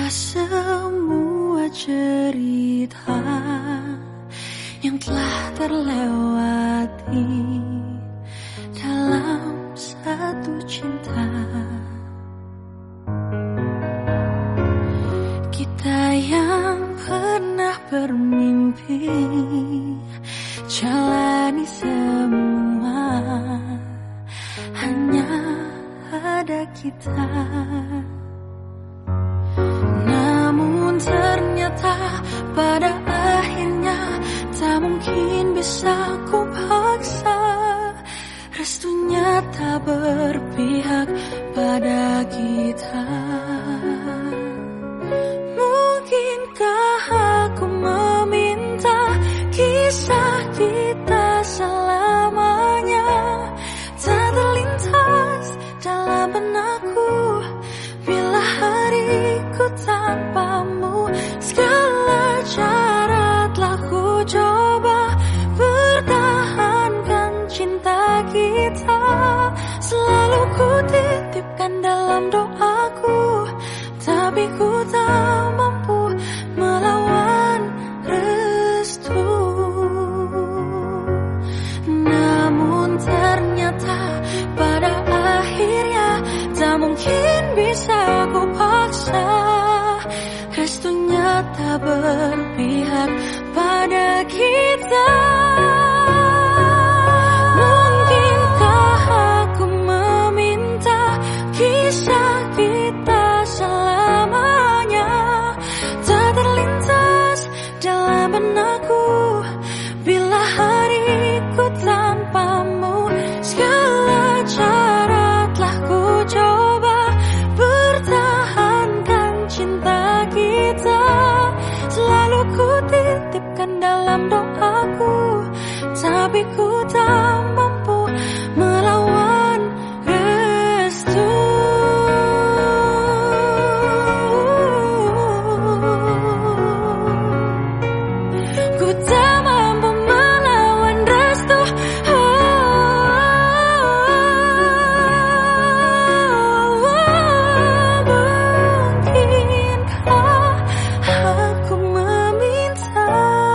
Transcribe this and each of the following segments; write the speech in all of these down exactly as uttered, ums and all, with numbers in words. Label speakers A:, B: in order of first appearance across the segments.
A: semua cerita yang telah terlewati dalam satu cinta. Kita yang pernah bermimpi jalani semua, hanya ada kita. Namun ternyata pada akhirnya tak mungkin bisa ku paksa. Restunya tak berpihak pada kita. Mungkinkah aku meminta kisah kita selamanya tak terlintas dalam benakku bila hariku tanpamu. Segala cara telah ku coba pertahankan cinta kita. Selalu ku titipkan dalam doaku, tapi ku tak mampu melawan restu. Namun ternyata pada akhirnya tak mungkin bisa ku paksa. Restunya tak berpihak pada kita. Mungkinkah aku meminta kisah kita selamanya tak terlintas dalam benakku bila hariku tanpamu. Segala cara telah ku coba pertahankan cinta kita. Selalu ku titipkan dalam doaku, tapi ku tak mampu melawan restu. Ku tak mampu melawan restu. Mungkinkah aku meminta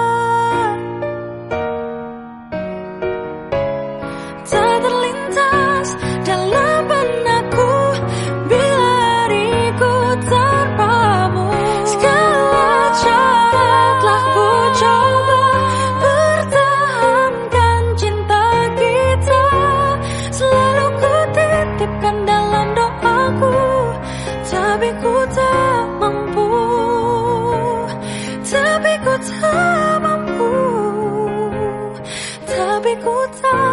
A: tak terlintas dalam benakku bila hariku tanpamu. Segala cara telah ku coba pertahankan cinta kita. Selalu ku titipkan dalam doaku, tapi ku tak mampu. Tapi ku tak mampu. Tapi ku tak